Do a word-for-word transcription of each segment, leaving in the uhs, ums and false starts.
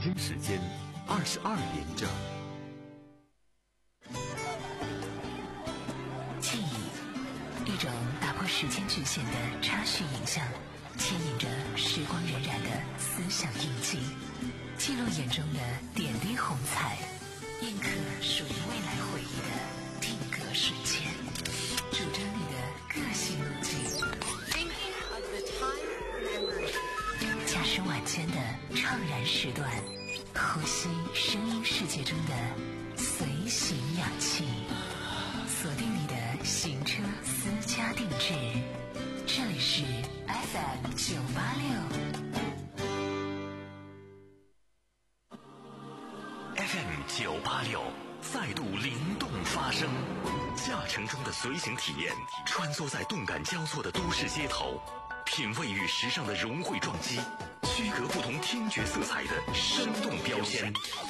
京时间二十二点整。 记忆，一种打破时间局限的插叙影像，牵引着时光荏苒的思想印记，记录眼中的点滴红彩，印刻属于未来回忆的定格瞬间，主张你的个性路径。驾驶晚间的怅然时段，呼吸声音世界中的随行氧气，锁定你的行车私家定制。这里是 F M 九八六 F M 九八六再度灵动发声，驾乘中的随行体验，穿梭在动感交错的都市街头，品味与时尚的融汇撞击，区隔不同听觉色彩的生动标签，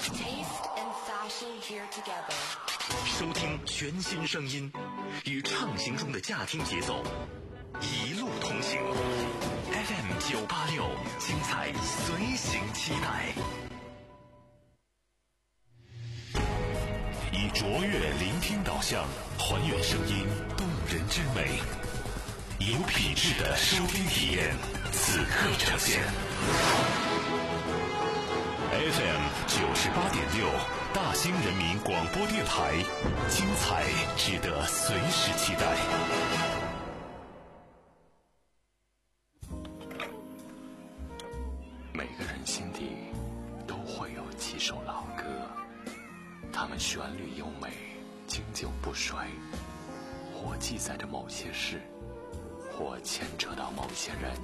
收听全新声音，与畅行中的驾听节奏一路同行。 F M 九八六，精彩随行期待。 以卓越聆听导向，还原声音动人之美，有品质的收听体验，此刻呈现。F M 九十八点六，大兴人民广播电台，精彩值得随时期待。 每个人心底都会有几首老歌，它们旋律优美，经久不衰，或记载着某些事，或牵扯到某些人。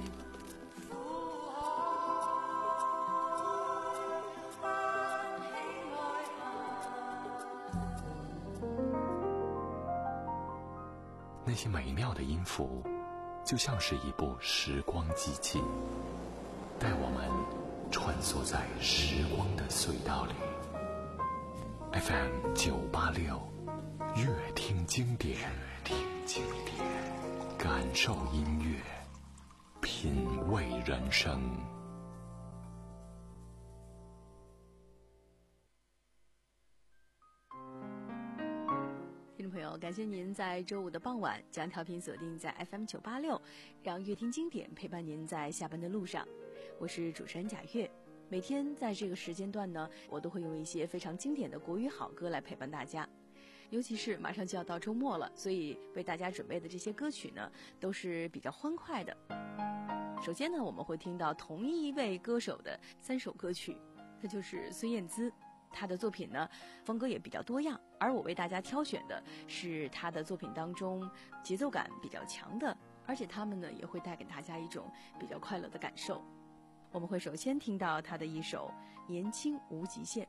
那些美妙的音符，就像是一部时光机器，带我们穿梭在时光的隧道里。F M 九八六，乐听经典，乐听经典，感受音乐，品味人生。 听众朋友，感谢您在周五的傍晚将调频锁定在 F M 九八六，让乐听经典陪伴您在下班的路上。我是主持人贾月。每天在这个时间段呢，我都会用一些非常经典的国语好歌来陪伴大家。尤其是马上就要到周末了，所以为大家准备的这些歌曲呢，都是比较欢快的。首先呢，我们会听到同一位歌手的三首歌曲，这就是孙燕姿。她的作品呢，风格也比较多样，而我为大家挑选的是她的作品当中节奏感比较强的，而且她们呢也会带给大家一种比较快乐的感受。我们会首先听到她的一首《年轻无极限》。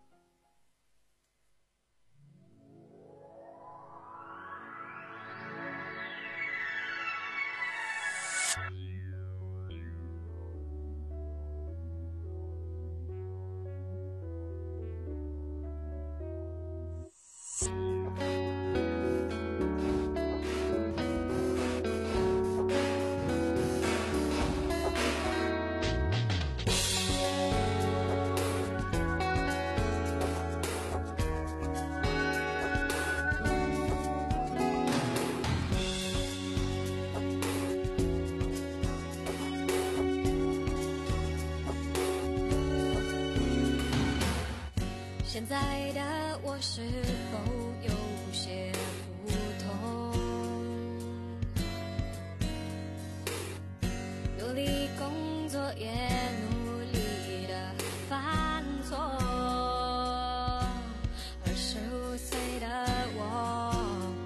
现在的我是否有些不同？努力工作也努力的犯错，二十五岁的我，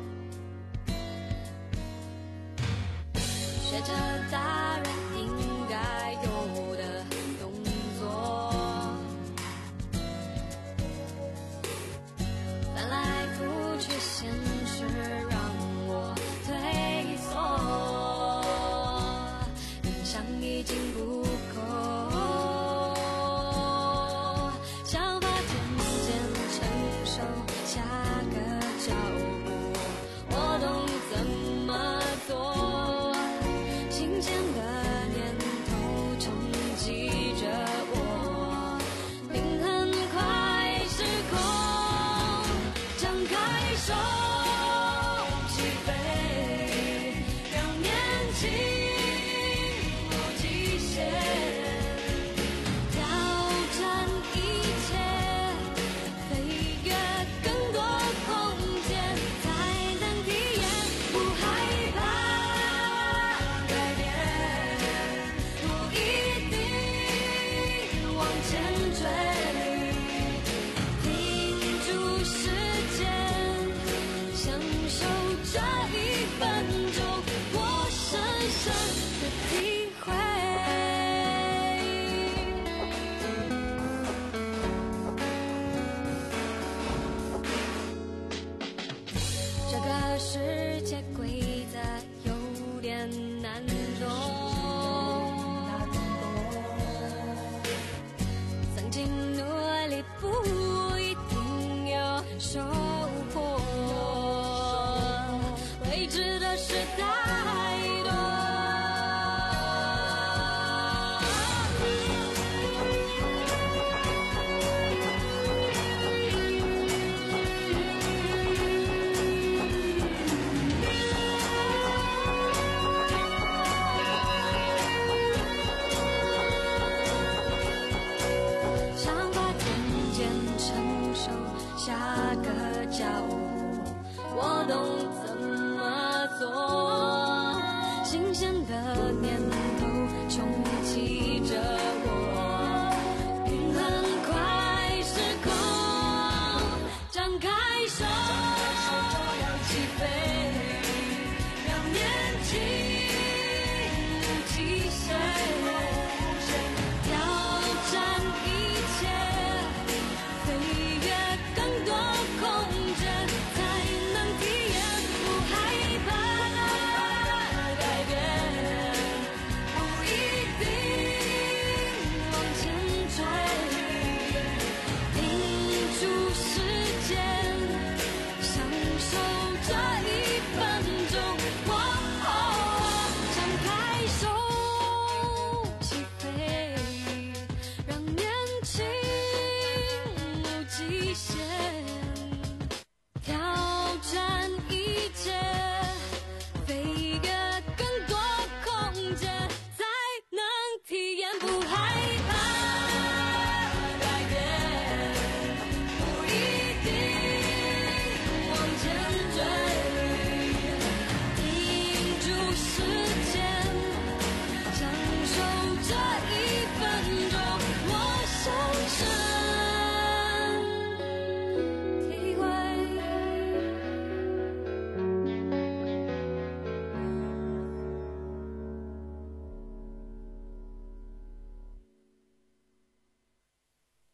学着大人应该有的动作，翻来覆去现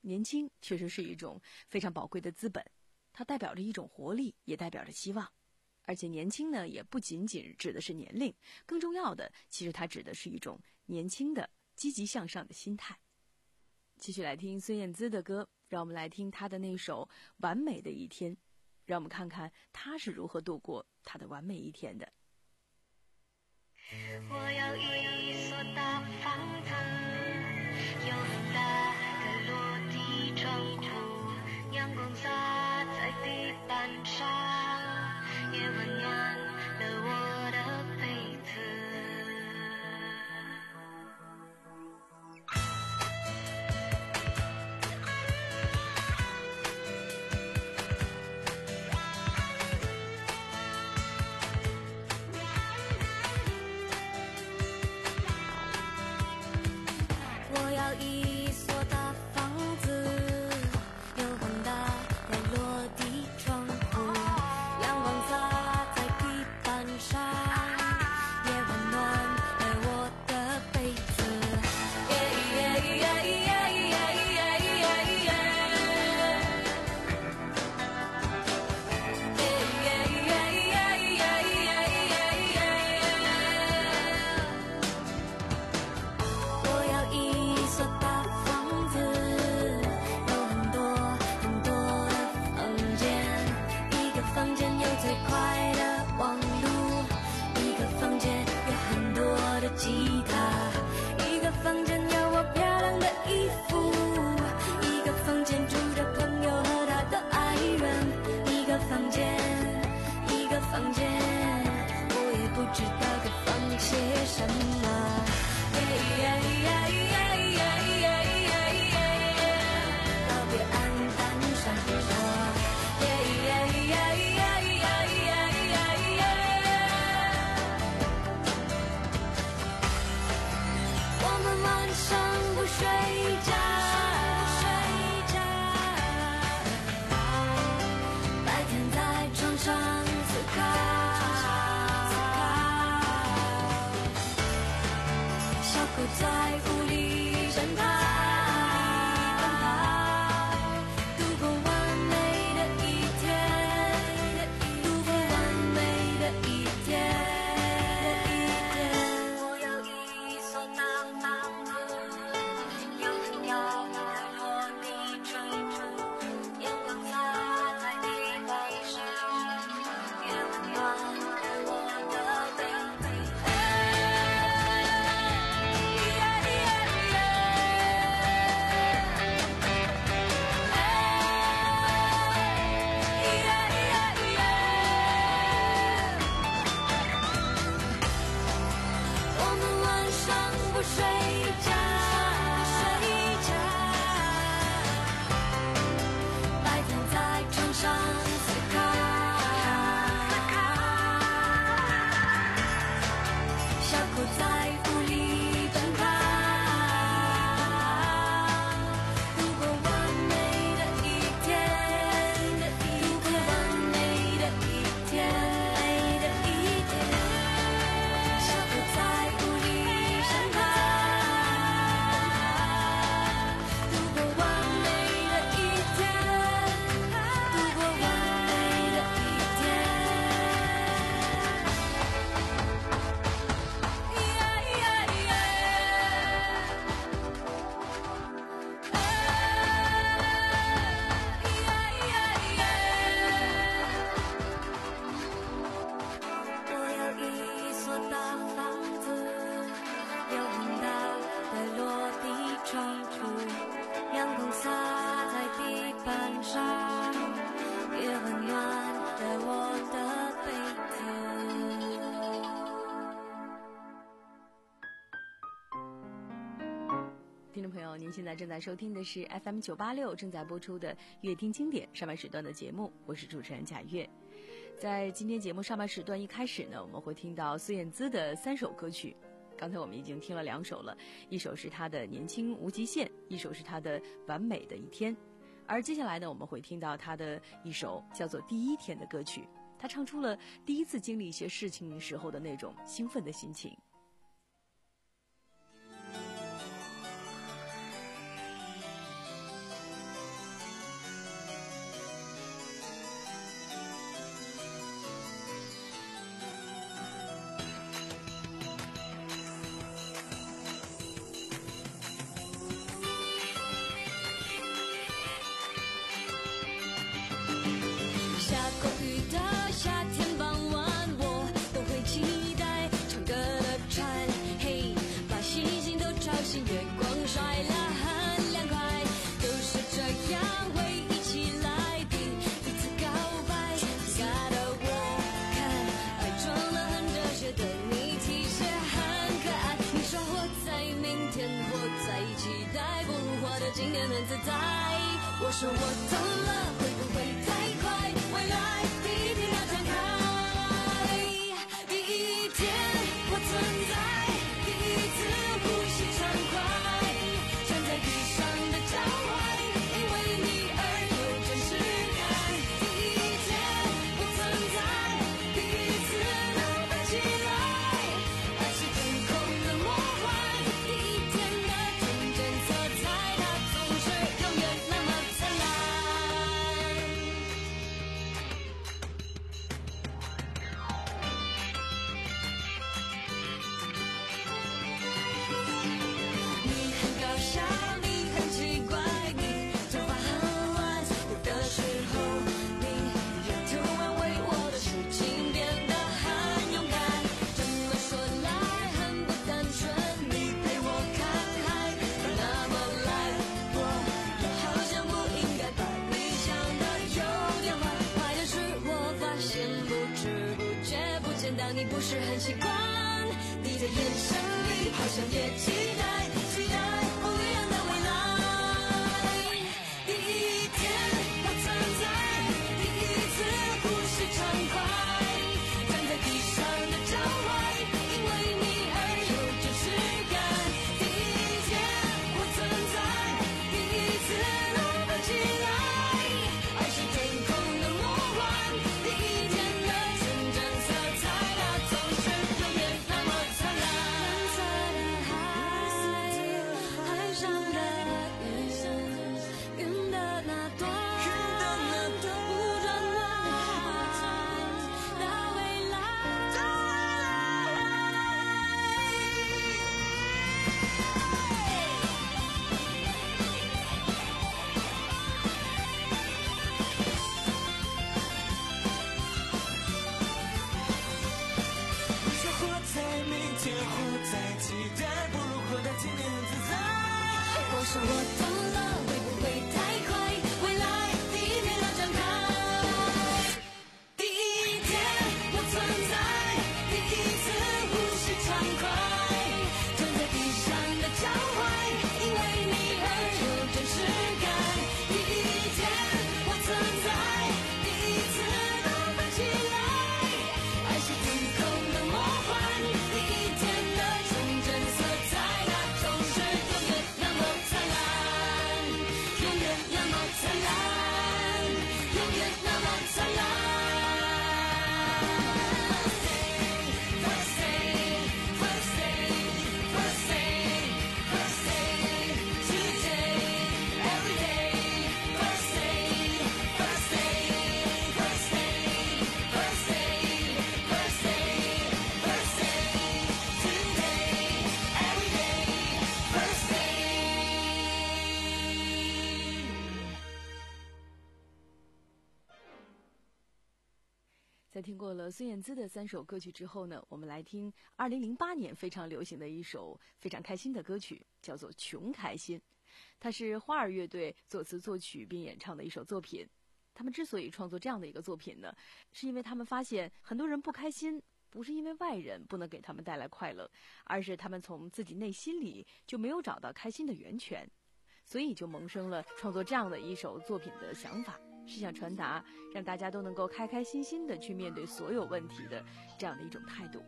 年轻确实是一种非常宝贵的资本，它代表着一种活力，也代表着希望。而且年轻呢，也不仅仅指的是年龄，更重要的，其实它指的是一种年轻的积极向上的心态。继续来听孙燕姿的歌，让我们来听她的那首《完美的一天》，让我们看看她是如何度过她的完美一天的。 我要一所大房子，有很大的落地窗户，阳光洒在地板上，也温暖了我的被子。我要一所大房子，有很大的落地窗户，阳光洒在地板上，也温暖了我的被子。我要一所大房子，有很多很多的房间，一个房间有最快的网路，一个房间有很多的吉他，一个房间有我漂亮的衣服，一个房间住着朋友和他的爱人，一个房间一个房间，我也不知道该放些什么。告别黯淡生活，我们晚上不睡觉，白天在床上思考，小狗在屋里奔跑，度过完美的一天，度过完美的一天。我要一所大房子，有很高的落地窗户，阳光洒在地板上，也温暖了我的背背。我们晚上不睡觉，白天在床上思考，小狗在屋里奔跑，度过完美的一天，度过完美的一天。小狗在屋里奔跑，度过完美的一天，度过完美的一我要一所大房子，有很大的落地窗户，阳光洒在地板上，也温暖了我的被子。 听众朋友，您现在正在收听的是 F M 九八六正在播出的乐听经典上半时段的节目，我是主持人贾月。在今天节目上半时段一开始呢，我们会听到孙燕姿的三首歌曲。刚才我们已经听了两首了，一首是她的《年轻无极限》，一首是她的《完美的一天》。而接下来呢，我们会听到她的一首叫做《第一天》的歌曲。她唱出了第一次经历一些事情时候的那种兴奋的心情。 过雨的夏天傍晚，我都会期待唱歌的船，嘿，把星星都吵醒，月光甩了很凉快，就是这样会一起来听彼此告白。尴尬的我看，爱装得很哲学的你其实很可爱。你说活在明天，活在期待，不如活得今天很自在。我说我懂了，会不会太快？未来第一天要展开，第一天我存在，第一次呼吸畅快，站在地上的脚踝，因为你而有真实感。第一天我存在，第一次能飞起来，爱是天空的魔幻。第一天的纯真色彩，它总是永远那么灿烂。你很搞笑，你很奇怪，你头发很乱，有的时候你也突然为我的事情变得很勇敢。这么说来很不单纯，你陪我看海，那么来，我又好像不应该把你想的有点坏。坏的是我发现不知不觉不见到你不是很习惯，你的眼神里好像也期待期待不一样的未来。第一天我存在，第一次呼吸畅快，站在地上的脚踝，因为你而有真实感。第一天我存在，第一次能飞起来，爱是天空的魔幻。第一天的纯真色彩，它总是永远那么灿烂。蓝色的海，海上的云，云的那端，不转弯的未来。 你说活在明天，活在期待，不如活在今天很自在。 我说我懂了，会不会太快？未来第一天要展开，第一天我存在，第一次呼吸畅快，站在地上的脚踝，因为你而有真实感。第一天我存在，第一次能飞起来，爱是天空的魔幻。第一天的纯真色彩，它总是永远那么灿烂，永远那么灿烂，永远那么灿烂。First day, first day, first day, first day, today, every day. First day, first day, first day, first day, first day, first day, today, every day. First day. 在听过了孙燕姿的三首歌曲之后呢，我们来听二零零八年非常流行的一首非常开心的歌曲，叫做《穷开心》。它是花儿乐队作词作曲并演唱的一首作品。他们之所以创作这样的一个作品呢，是因为他们发现很多人不开心，不是因为外人不能给他们带来快乐，而是他们从自己内心里就没有找到开心的源泉，所以就萌生了创作这样的一首作品的想法，是想传达让大家都能够开开心心的去面对所有问题的这样的一种态度。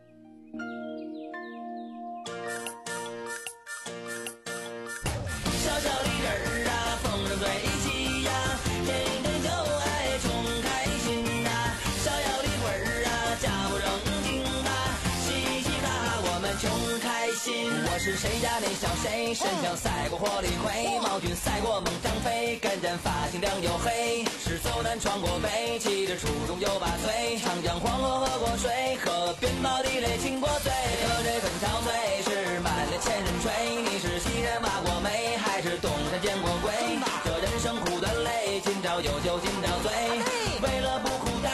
小小的人儿啊，逢人对齐呀，天天就爱穷开心呐。逍遥的魂儿啊，家不正经呐，嘻嘻哈哈我们穷开心。我是谁家那小谁，身强赛过火力魁，毛俊赛过猛张飞，跟人发型亮又黑，是走南闯过北，骑着初中就把岁，长江黄河喝过水，河边毛地雷亲过嘴，喝这粉憔悴是满脸千人吹，你是西人挖过煤，还是东山见过鬼？这人生苦短累，今朝有酒今朝醉，为了不哭待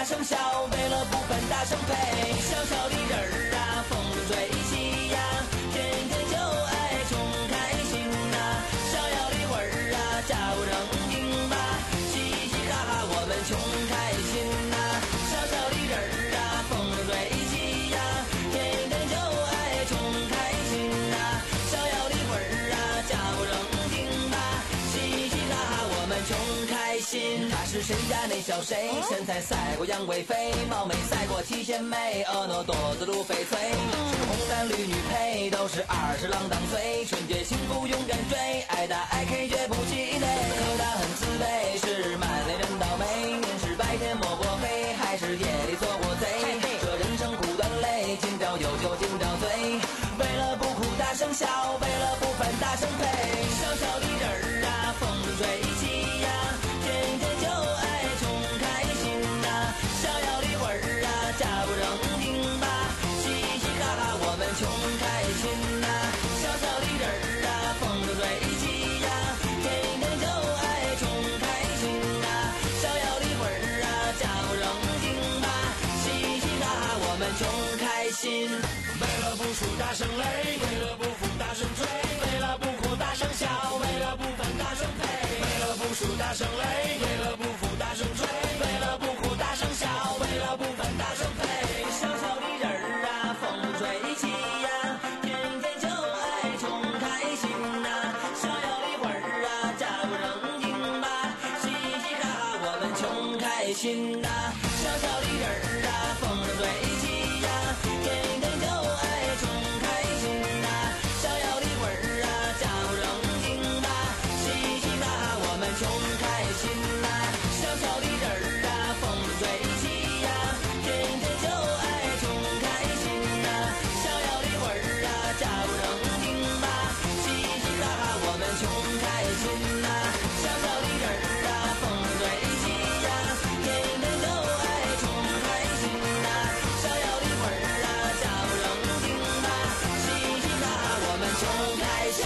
大声笑，为了不分大声呸。小小的人儿啊，风中吹起呀，天天就爱穷开心呐、啊。逍遥的魂儿啊，假不正经吧，嘻嘻哈哈我们穷开心呐、啊。小小的人儿啊，风中吹起呀，天天就爱穷开心呐、啊。逍遥的魂儿啊，假不正经吧，嘻嘻哈哈我们穷开心。他是谁家那小谁，身材赛过杨贵妃，貌美赛过七仙妹，婀娜多姿如翡翠，是红男绿女配，都是二十郎当岁，春节幸福勇敢追，爱打爱 K 绝不气馁，可他很自卑，是满脸人倒霉，您是白天摸过黑，还是夜里做过贼，这人生苦短累，今朝有酒今朝醉，为了不哭大声笑，为了不烦大声呸，小小的人儿啊，风中吹起呀，天天就爱穷开心呐、啊，逍遥的魂儿啊，假不正经吧，嘻嘻哈哈我们穷开心呐、啊，小小的人儿啊，风中吹起呀，天天就爱穷开心呐、啊，逍遥的魂儿啊，假不正经吧，嘻嘻哈哈我们穷开心。为了不输大声擂，为了不服大声吹，为了不哭大声笑，为了不烦大声呸，为了不输大声擂，为了不服大声吹，为了不哭大声笑，为了不烦大声呸。小小的人儿啊，风吹起呀，天天就爱穷开心呐、啊，逍遥的魂儿啊，假不正经吧，嘻嘻哈哈我们穷开心呐、啊，小小的人儿啊，风吹起呀，天天就爱穷开心呐、啊，逍遥的魂儿啊，假不正经吧，嘻嘻哈哈我们穷开心呐、啊，小小的人儿啊，风吹起呀，天天就爱穷开心呐、啊，逍遥的魂儿啊，假不正经吧，嘻嘻哈哈我们穷开心呐、啊，小小的人儿啊，风吹起呀，天天就爱穷开心呐、啊，逍遥的魂儿啊，假不正经吧，嘻嘻哈哈我们穷开心。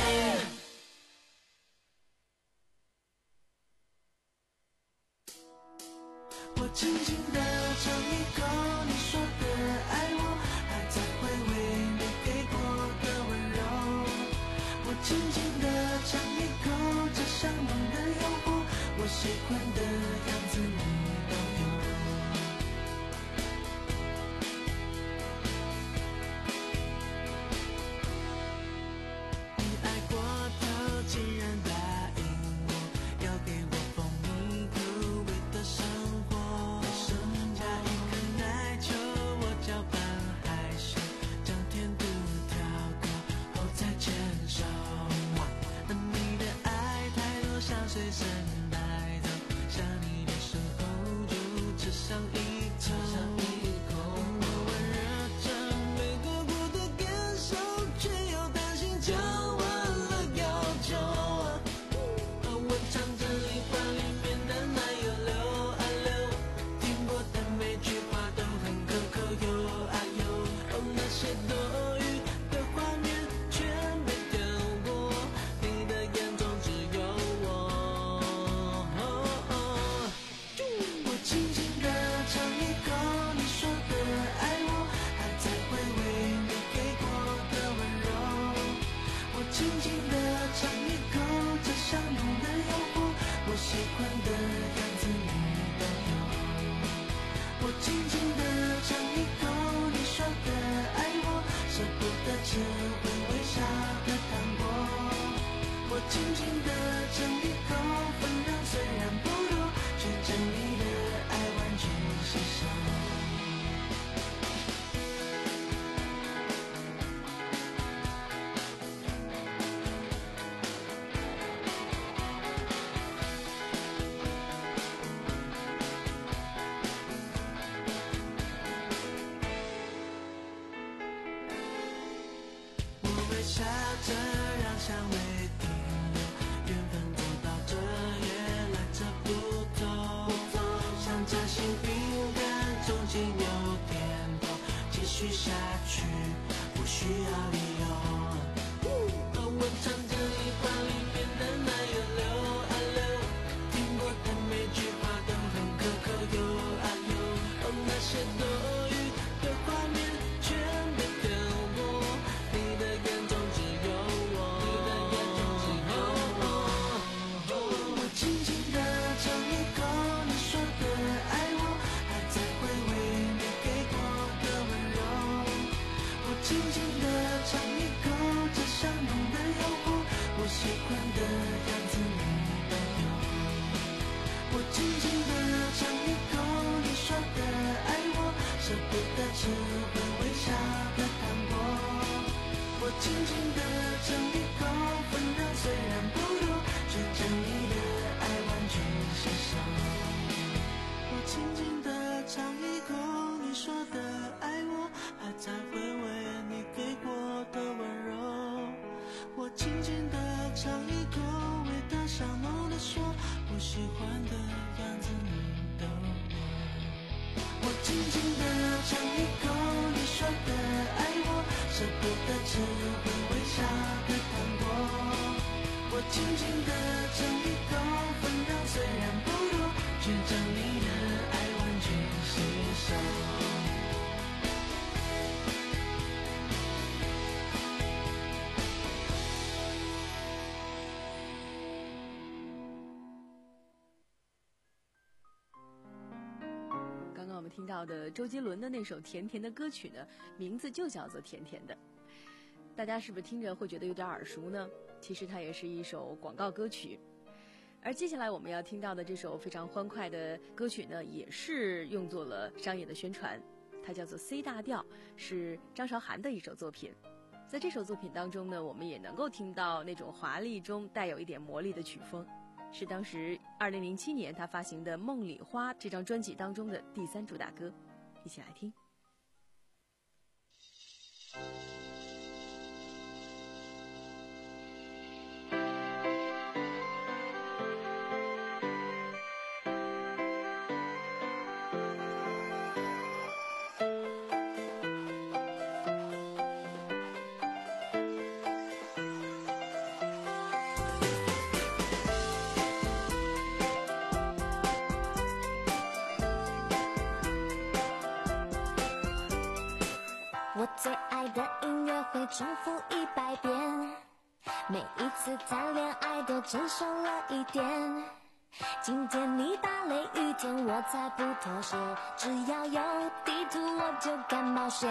我轻轻地尝一口你说的爱我，还在回味你给过的温柔。我轻轻地尝一口这香浓的诱惑，我喜欢的样子你都有。你爱过头，竟然答应我，要给我蜂蜜口味的生活。加一颗奶球，我搅拌害羞，将甜度调高后再牵手。你的爱太多，想随身带走，想你的时候就只想一口。我温热着没做过的感受，却又担心就忘了要求。我唱着一碗里面的奶油流啊流，听过的每句话都很可口又爱又哦，那些多余的画面全被跳过，你的眼中只有我。我轻轻地尝一口你说的爱我，还在回味你给过的温柔。我轻轻地尝一口这香浓的诱惑，我喜欢的样子你都有。我轻轻地尝一口你说的爱我，舍不得吃会微笑的糖果。我轻轻地尝一口，分量虽然不多，却将你的爱完全吸收。 静地尝一口你说的爱我，舍不得吃会微笑的糖果。我轻轻地尝一口，分量虽然不多，却将你的爱完全吸收。我轻轻地尝一口你说的爱我，还在回味你给过的温柔。我轻轻地尝一口，味道小浓的说，不喜欢的样子你都有。我轻轻地尝一口你说的爱我，舍不得吃会微笑的糖果。我轻轻地尝一口，分量虽然不多，却将你的爱完全吸收。 刚刚我们听到的周杰伦的那首甜甜的歌曲呢，名字就叫做甜甜的。大家是不是听着会觉得有点耳熟呢？其实它也是一首广告歌曲。而接下来我们要听到的这首非常欢快的歌曲呢，也是用作了商业的宣传，它叫做 C 大调，是张韶涵的一首作品。在这首作品当中呢，我们也能够听到那种华丽中带有一点魔力的曲风，是当时二零零七年他发行的《梦里花》这张专辑当中的第三主打歌，一起来听。 我最爱的音乐会重复一百遍，每一次谈恋爱都成熟了一点。今天你打雷雨天我才不妥协，只要有地图我就敢冒险。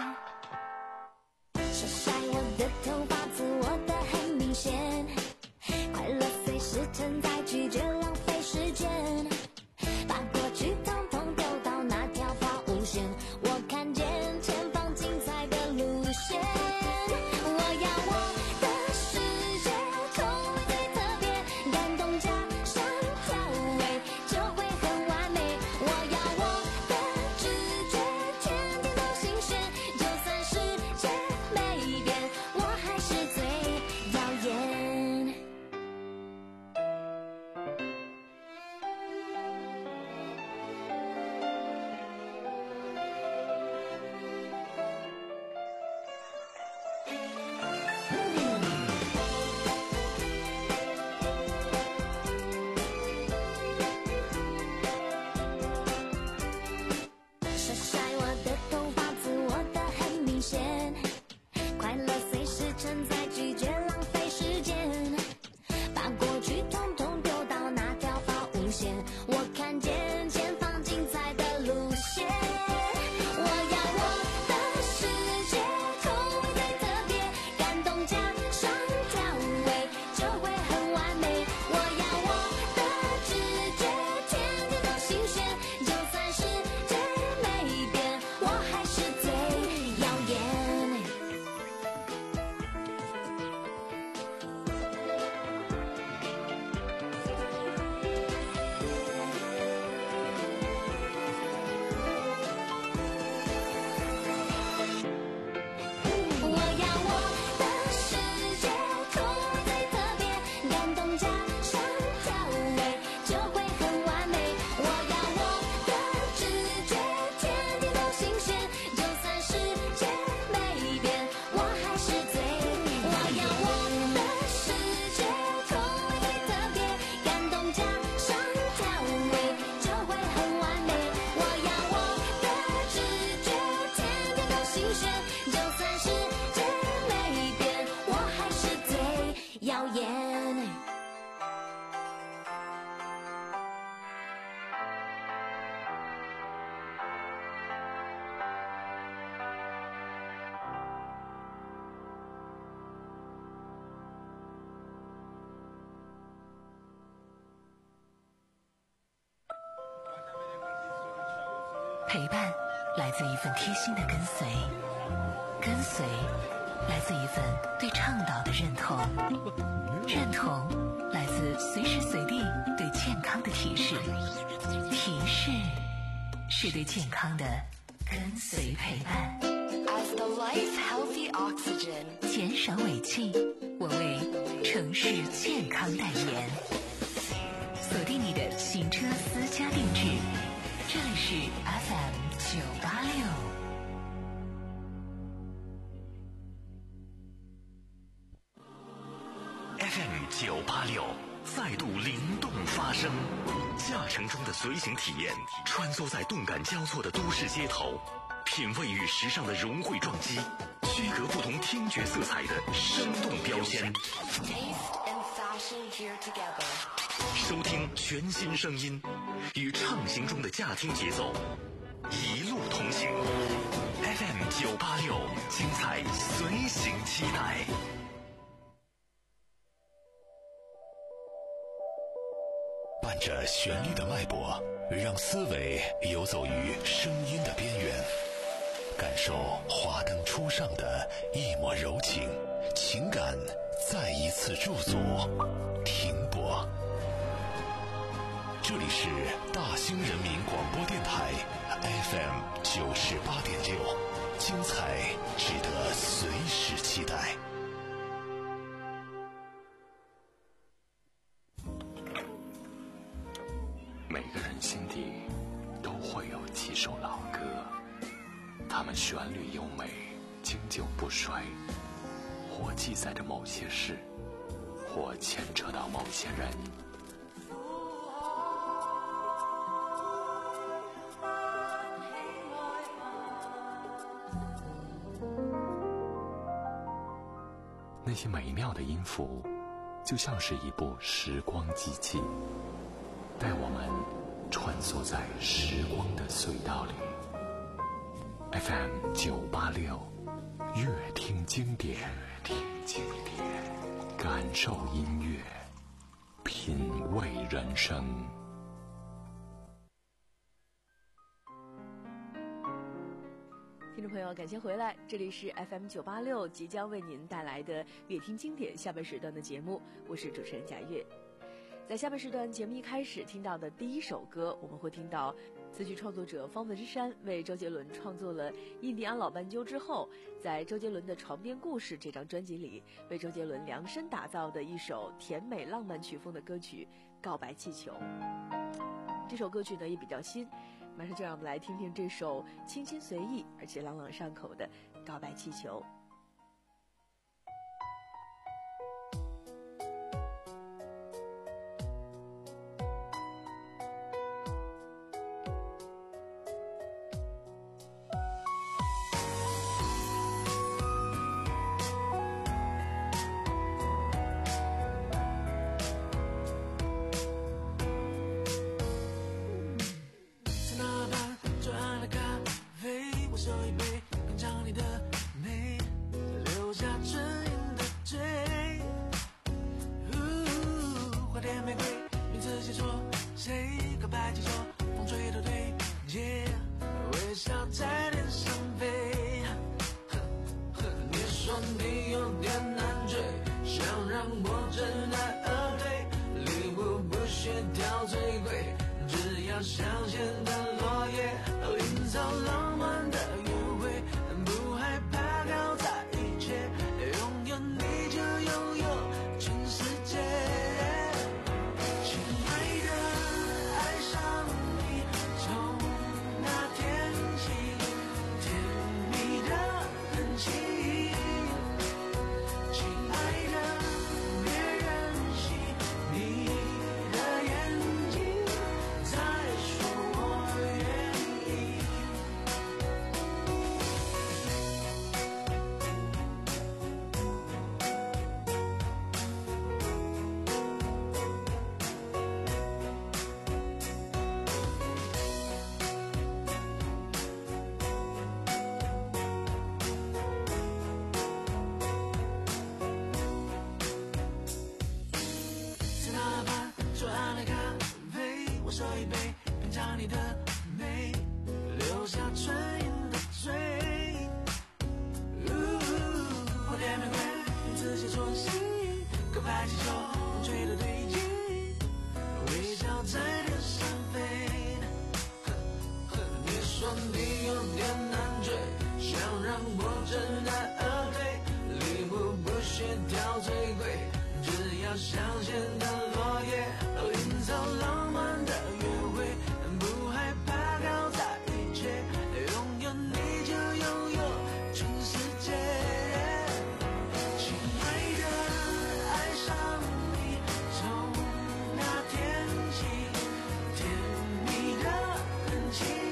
晒晒我的头发，刺我的很明显，快乐随时存在，拒绝浪费时间，把过去统统丢到那条抛物线，我看见前方精彩的路线。我要我的世界口味最特别，感动加上调味就会很完美。我要我的直觉天天都新鲜，就算世界没变，我还是最耀眼。 陪伴来自一份贴心的跟随，跟随来自一份对倡导的认同，认同来自随时随地对健康的提示，提示是对健康的跟随陪伴。 As the life healthy oxygen， 减少尾气，我为城市健康代言。锁定你的行车私家定制，这里是 F M 九八六。 F M 九八六再度灵动发声，驾乘中的随行体验，穿梭在动感交错的都市街头，品味与时尚的融汇撞击，区隔不同听觉色彩的生动标签。 Taste and fashion here together。 收听全新声音，与畅行中的驾听节奏，一路同行。F M 九八六，精彩随行期待。 伴着旋律的脉搏，让思维游走于声音的边缘，感受华灯初上的一抹柔情，情感再一次驻足停泊。这里是大兴人民广播电台 F M 九十八点六，精彩值得随时期待。 每个人心底都会有几首老歌，它们旋律优美，经久不衰，或记载着某些事，或牵扯到某些人。那些美妙的音符，就像是一部时光机器，带我们穿梭在时光的隧道里。F M 九八六，乐听经典，听经典，感受音乐，品味人生。 听众朋友，感谢回来，这里是 F M 九八六即将为您带来的乐听经典下半时段的节目，我是主持人贾月。在下半时段节目一开始听到的第一首歌，我们会听到词曲创作者方文山为周杰伦创作了《印第安老斑鸠》之后，在周杰伦的《床边故事》这张专辑里为周杰伦量身打造的一首甜美浪漫曲风的歌曲《告白气球》。这首歌曲呢也比较新，马上就让我们来听听这首轻轻随意而且朗朗上口的《告白气球》。 说一杯，品尝你的美，留留下唇印的嘴。花店玫瑰，用自己做心意，可拍气球，风吹的对劲，微笑在天上飞。你说你有点难追，想让我知难而退，礼物不需挑最贵，只要香榭的落叶，营造浪漫的约会，不害怕搞砸一切，拥有你就拥有全世界。亲爱的，爱上你从那天起，甜蜜的很轻。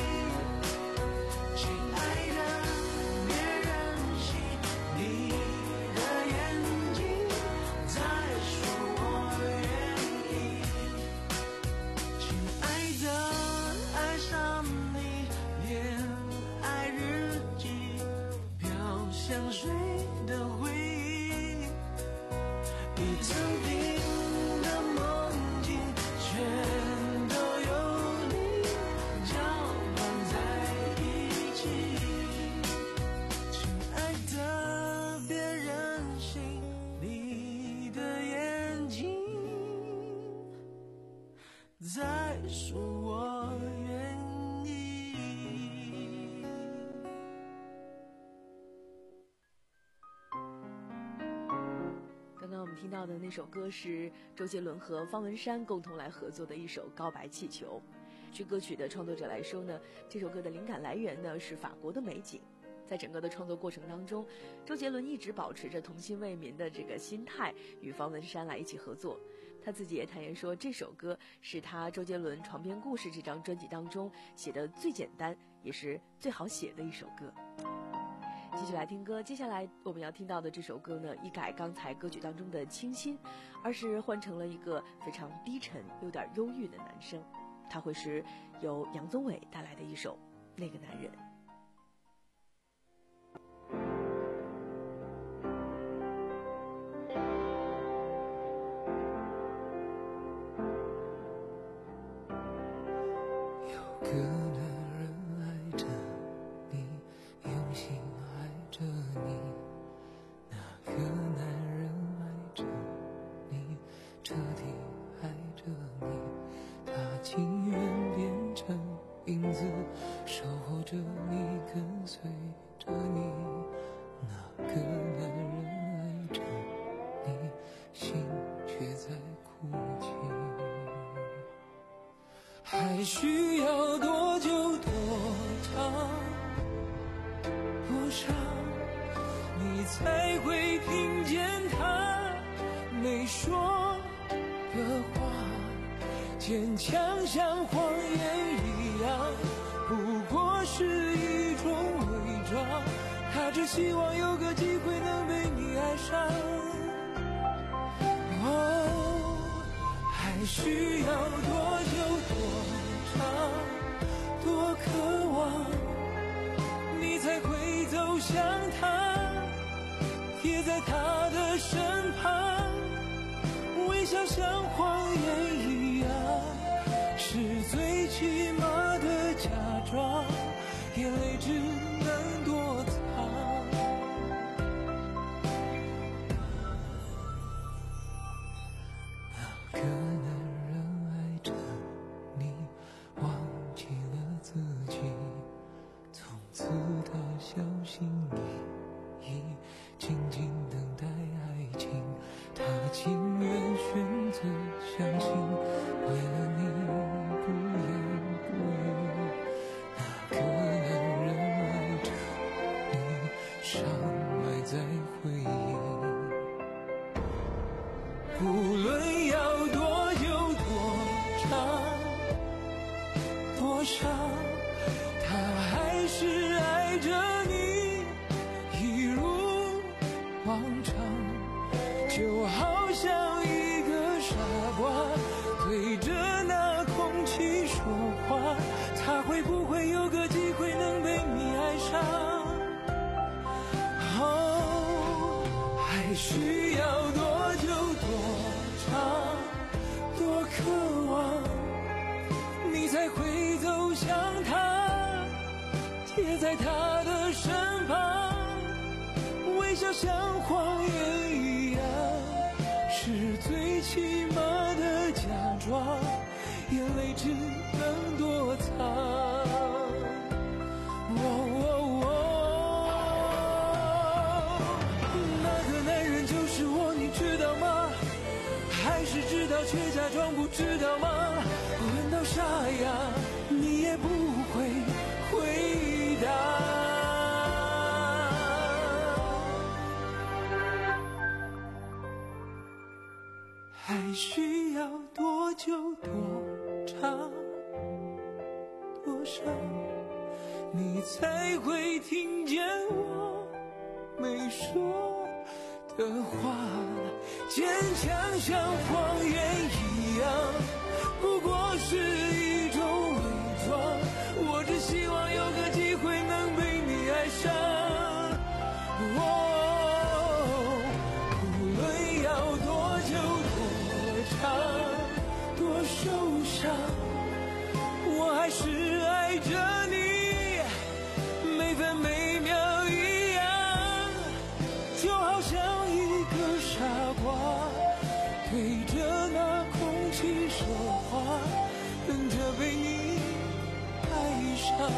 亲爱的，别任性，你的眼睛在说我愿意。亲爱的，爱上你，恋爱日记，飘香水的回忆，一层冰的梦境，全都有你搅拌在一起。亲爱的，别任性，你的眼睛在说我愿意。 刚刚我们听到的那首歌是周杰伦和方文山共同来合作的一首《告白气球》。据歌曲的创作者来说呢，这首歌的灵感来源呢是法国的美景。在整个的创作过程当中，周杰伦一直保持着童心未泯的这个心态，与方文山来一起合作。他自己也坦言说，这首歌是他周杰伦《床边故事》这张专辑当中写的最简单，也是最好写的一首歌。继续来听歌，接下来我们要听到的这首歌呢，一改刚才歌曲当中的清新，而是换成了一个非常低沉、有点忧郁的男声。他会是由杨宗纬带来的一首《那个男人》。 有个男人爱着你，用心爱着你，那个男人爱着你，彻底爱着你，他情愿变成影子，守候着你，跟随着你，那个男人爱着你，心却在哭泣。还需要多久多长多长，你才会听见他没说的话，坚强像谎言一样，不过是一种伪装，他只希望有个机会能被你爱上。哦，还需要多久多长多渴望，你才会走向他，贴在他的身旁，微笑像谎言一样，是最起码的假装，眼泪只能躲藏。那个男人爱着你，忘记了自己，从此他小心翼翼，静静等待爱情，他情愿选择相信，为了你不言不语。那个男人爱着你，伤埋在回忆，不论要多久多长多伤，他还是爱着你，一如往常，就好像一个傻瓜对着那空气说话，他会不会有个机会能被你爱上？哦，还需要多久多长多渴望，你才会走向他， 贴在他的身旁，微笑像谎言一样，是最起码的假装，眼泪只能躲藏。哦哦哦，那个男人就是我，你知道吗？还是知道却假装不知道吗？问到沙哑，你也不会回答。还需要多久多长多少，你才会听见我没说的话？坚强像谎言一样，不过是一种伪装。我只希望有个机会能被你爱上。哦，无论要多久多长多受伤，我还是爱着你，每分每秒一样，就好像一个傻瓜对着那空气说话，等着被你爱上。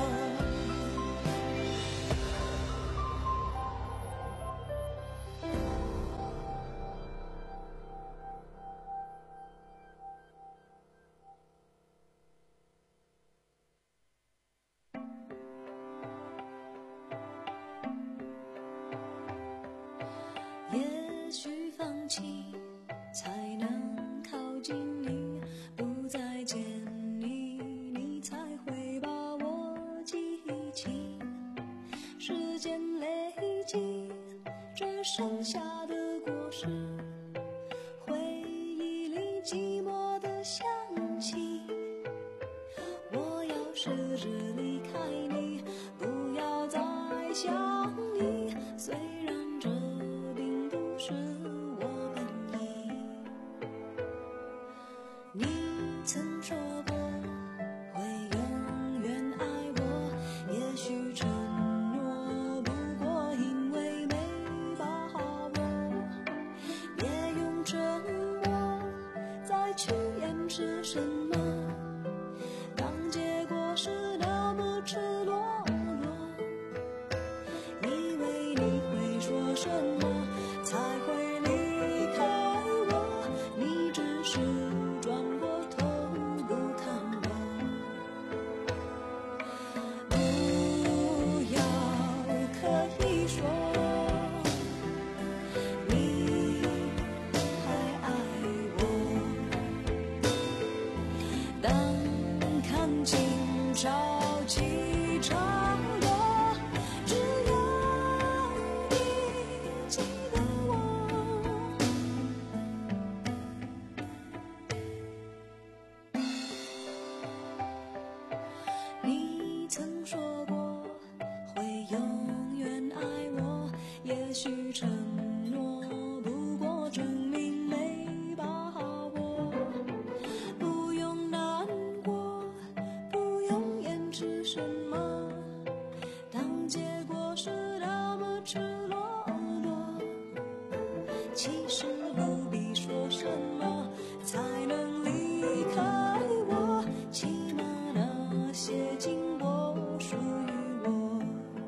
也许放弃才能靠近你，不再见你，你才会把我记起。时间累积，只剩下的果实，回忆里寂寞的香气。我要试着离开你，不要再想你，虽然这并不是我本意。你曾说过会永远爱我，也许承诺不过因为没把握，别用沉默再去掩饰什么，当结果是那么赤裸裸，以为你会说什么才会离开我，你只是转过头不看我。不要可以说你还爱我，当看清潮起潮落，只要你记得我。你曾说过会永远爱我，也许承诺不过证明没把握，不用难过，不用掩饰什么，当结果是那么赤裸裸，其实不必说什么才能离开我，起码那些经过属于我。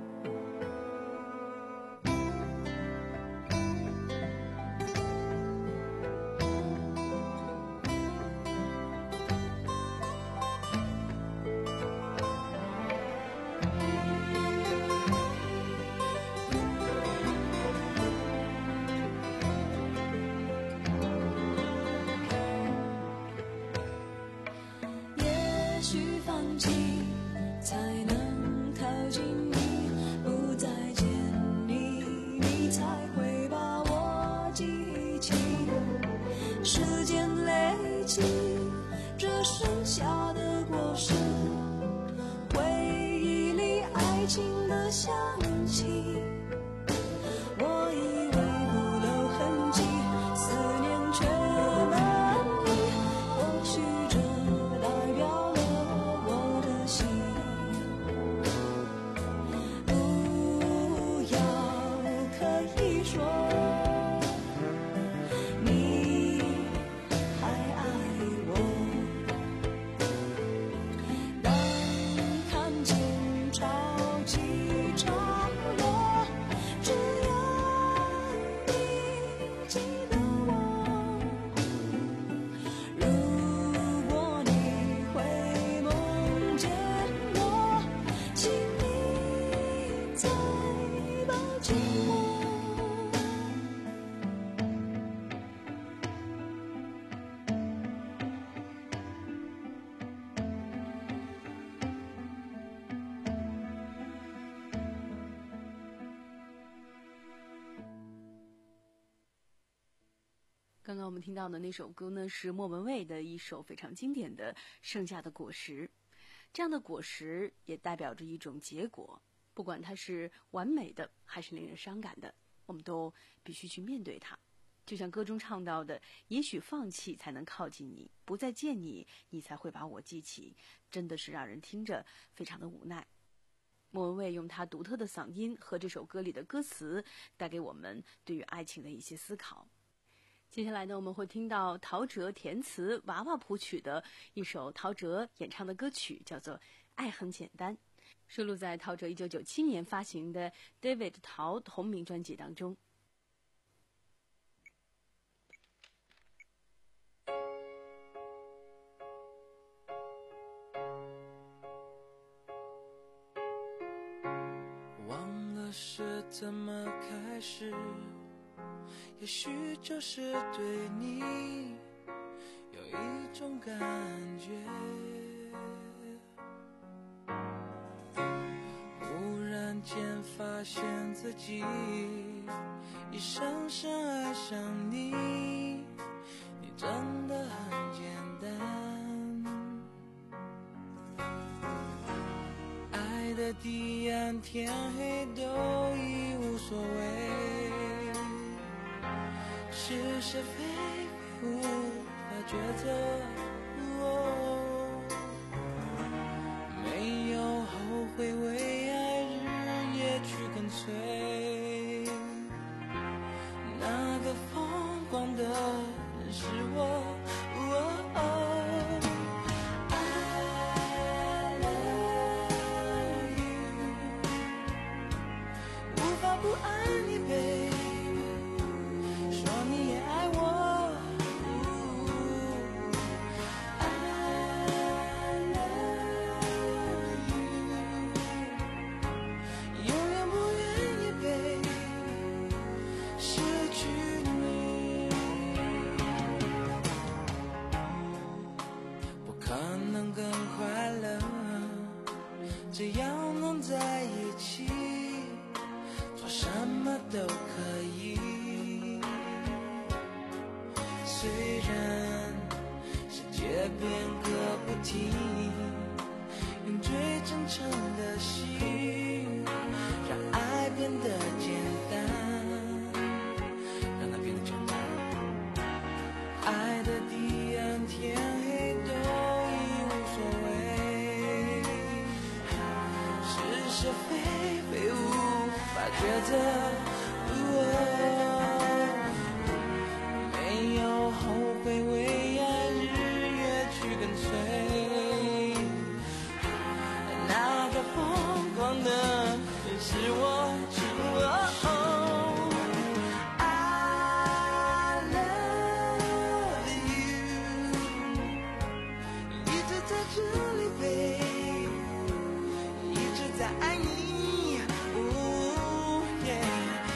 也许放弃才能靠近你，不再见你，你才会把我记起。时间累积，只剩下的果实，回忆里爱情的香气。我以为不留痕迹，思念却难移，或许这代表了我的心。 刚刚我们听到的那首歌呢，是莫文蔚的一首非常经典的《剩下的果实》。这样的果实也代表着一种结果，不管它是完美的还是令人伤感的，我们都必须去面对它。就像歌中唱到的，也许放弃才能靠近你，不再见你，你才会把我记起，真的是让人听着非常的无奈。莫文蔚用她独特的嗓音和这首歌里的歌词，带给我们对于爱情的一些思考。接下来呢，我们会听到陶喆填词、娃娃谱曲的一首陶喆演唱的歌曲，叫做《爱很简单》，收录在陶喆一九九七年发行的 David 陶同名专辑当中。 忘了是怎么开始，也许就是对你有一种感觉，忽然间发现自己已深深爱上你，你真的很简单，爱的地暗天黑都已无所谓，是是非非无法抉择，哦，没有后悔为爱日夜去跟随，那个疯狂的人是我，哦哦不爱你 baby， 说你也爱我，哦 I love you， 永远不愿意 baby 失去你，不可能更快乐，只要能在一起，什么都可以，虽然世界变个不停，用最真诚的心让爱变得简单，让它变得简单，爱的地暗天黑都已无所谓，是是非非无法抉择，哦，没有后悔为爱日夜去跟随，那个疯狂的人是我，哦， I love you， 一直在这里 baby， 一直在爱你，哦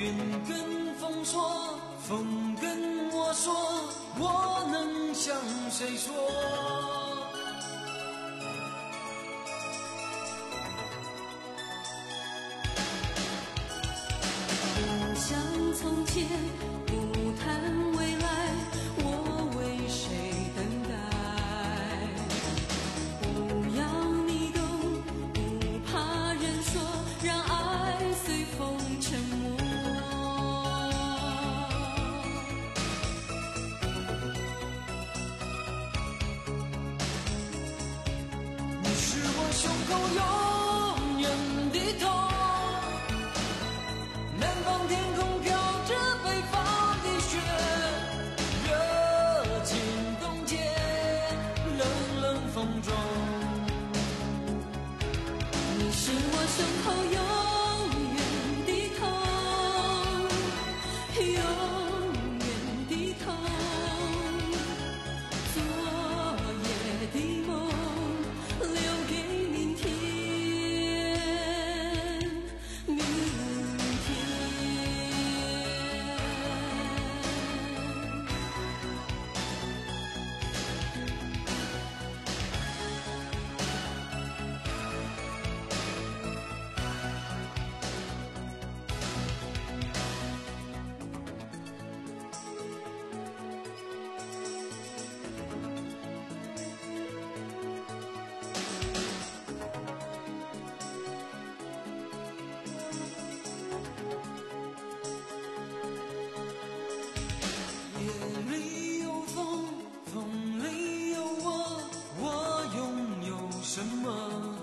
云跟风说，风跟我说，我能向谁说？ 不像从前，不谈未来，我为谁等待？不要你懂，不怕人说，让爱随风沉没。 你是我胸口永远的痛。南方天空飘着北方的雪，热情冻结冷冷风中。 你是我胸口永远的痛，永远的痛，昨夜的梦留给明天，明天。 夜里有风，风里有我，我拥有什么？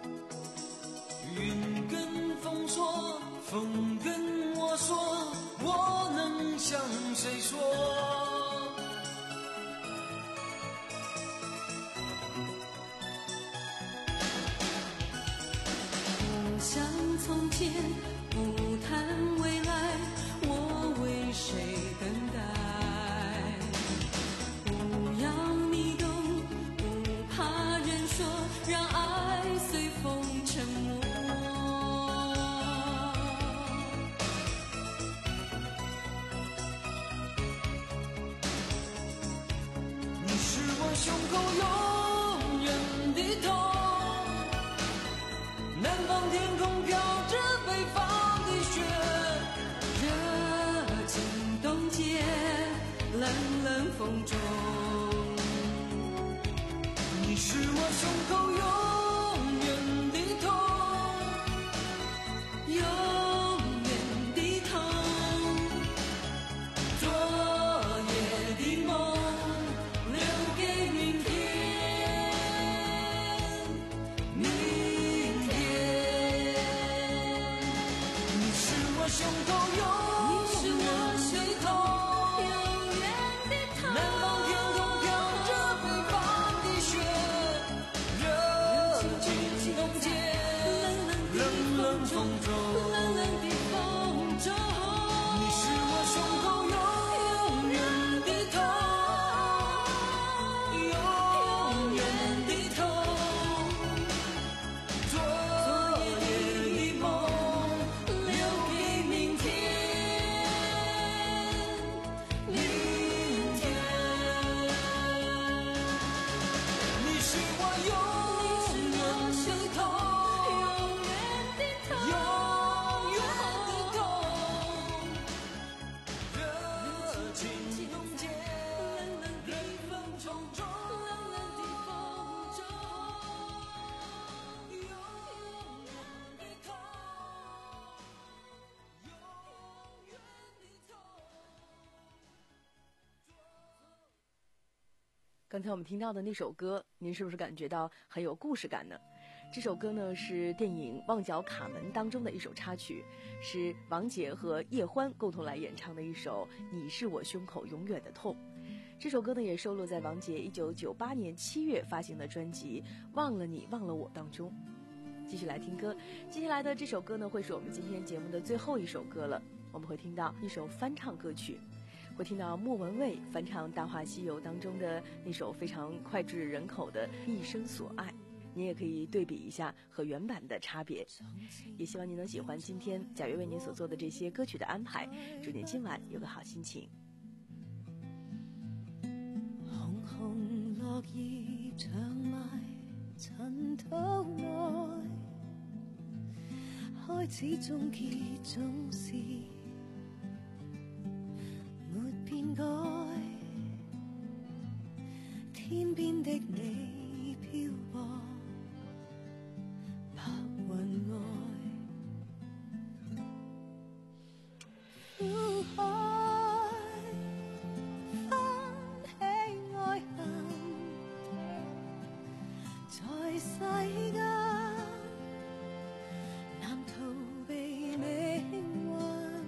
云跟风说，风跟我说，我能向谁说？ 不像从前，不谈未来，我为谁等待？不要你懂，不怕人说，让爱随风沉没。 你是我胸口永远的痛。南方天空飘着北方的雪， 热情冻结冷冷风中。 你是我胸口永远的痛， 永远的痛， 昨夜的梦留给明天，明天。你是我胸口永远的痛， 永远的痛。 南方天空飘着北方的雪，热情冻结冷冷风中。 冷冷的风中， 你是我胸口永远的痛，永远的痛，昨夜的梦留给明天，明天。你是我永远的痛， 永远的痛， 永远的痛，热情冻结冷冷的冷风中， 冷冷的风中。 永远的痛，永远的痛。 刚才我们听到的那首歌，您是不是感觉到很有故事感呢？这首歌呢是电影《旺角卡门》当中的一首插曲，是王杰和叶欢共同来演唱的一首《你是我胸口永远的痛》。这首歌呢也收录在王杰一九九八年七月发行的专辑《忘了你忘了我》当中。继续来听歌，接下来的这首歌呢会是我们今天节目的最后一首歌了，我们会听到一首翻唱歌曲，会听到莫文蔚翻唱《大话西游》当中的那首非常脍炙人口的《一生所爱》。 你也可以对比一下和原版的差别。也希望您能喜欢今天贾月为您所做的这些歌曲的安排，祝您今晚有个好心情。 紅紅落葉長埋塵土內，開始終結總是沒變改，天邊的你飄泊白雲外，苦海翻起愛恨，在世間難逃避命運，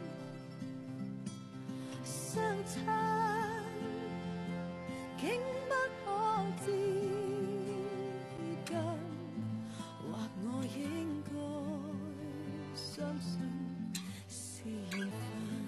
相親竟不可接近，或我應該相信是緣分。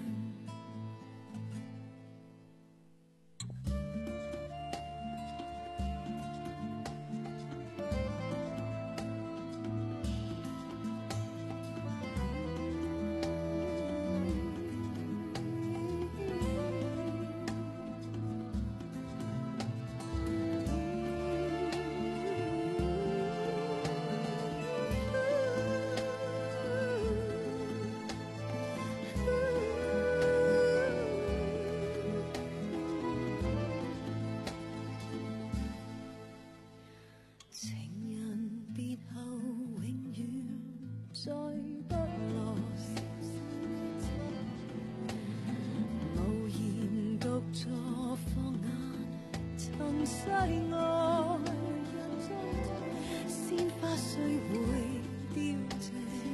世外鮮花雖會凋謝，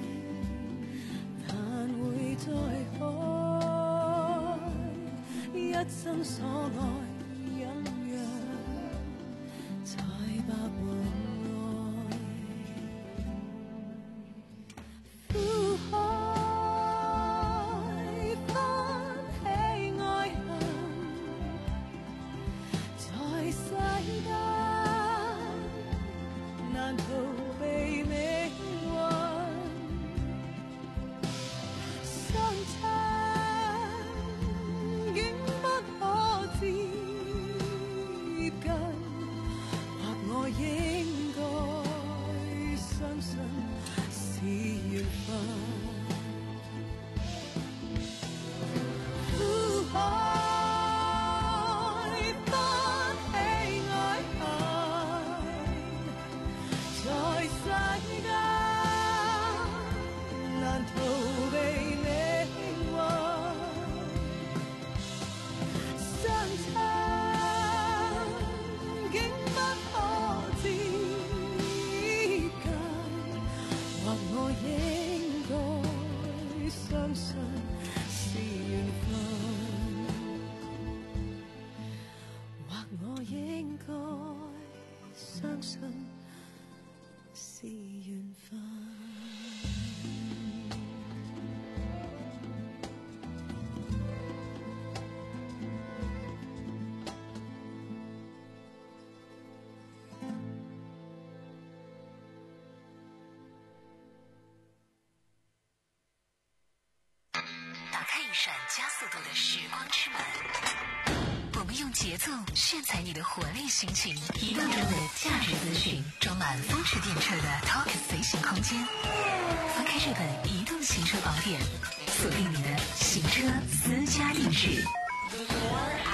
但會再開，一生所愛隱約在白雲外，苦海翻起愛恨，在世間難逃避命運，相親竟不可接近，或我應該相信是緣分。苦海相信是緣分，或我應該相信是緣分。 闪加速度的时光之门，我们用节奏炫彩你的活力心情，移动中的价值资讯，装满风驰电掣的 Talk 随行空间。翻开这本移动行车宝典，锁定你的行车私家定制。